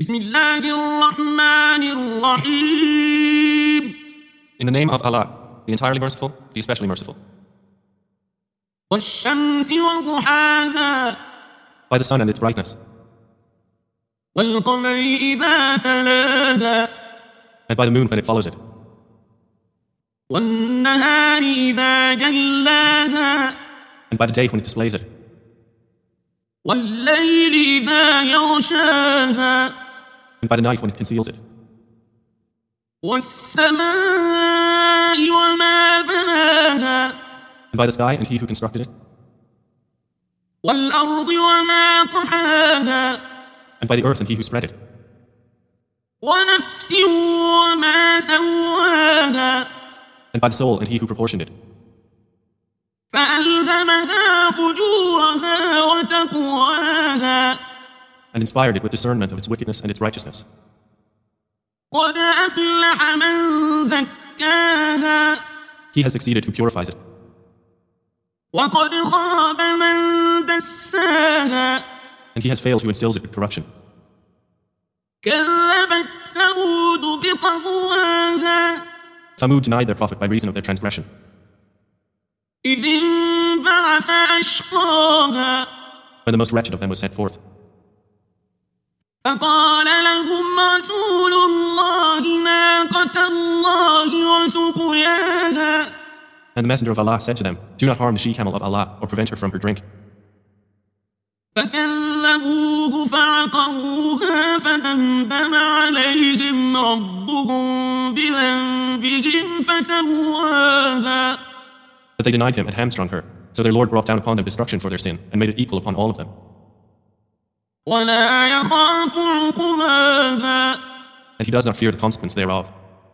بسم الله الرحمن الرحيم. In the name of Allah, the entirely merciful, the especially merciful. والشمس وضحاها By the sun and its brightness, والقمر إذا تلاها and by the moon when it follows it, والنهار إذا جلاها and by the day when it displays it, والليل إذا يغشاها and by the night when it conceals it, والسماء وما بناها and by the sky and he who constructed it, والأرض وما طحاها and by the earth and he who spread it, ونفس وما سواها and by the soul and he who proportioned it, فألهمها فجورها وتقواها and inspired it with discernment of its wickedness and its righteousness. قد أفلح من زكاها He has succeeded who purifies it, وقد خاب من دساها and he has failed who instills it with corruption. كذبت ثمود بطغواها Thamud denied their prophet by reason of their transgression, إذ انبعث أشقاها when the most wretched of them was sent forth. فقال لهم رسول الله ناقة الله وسقياها And the messenger of Allah said to them, "Do not harm the she-camel of Allah or prevent her from her drink." فكذبوه فعقروها فدمدم عليهم ربهم بذنبهم فسواها But they denied him and hamstrung her. So their Lord brought down upon them destruction for their sin and made it equal upon all of them. ولا يخاف عقباها And he does not fear the consequence thereof.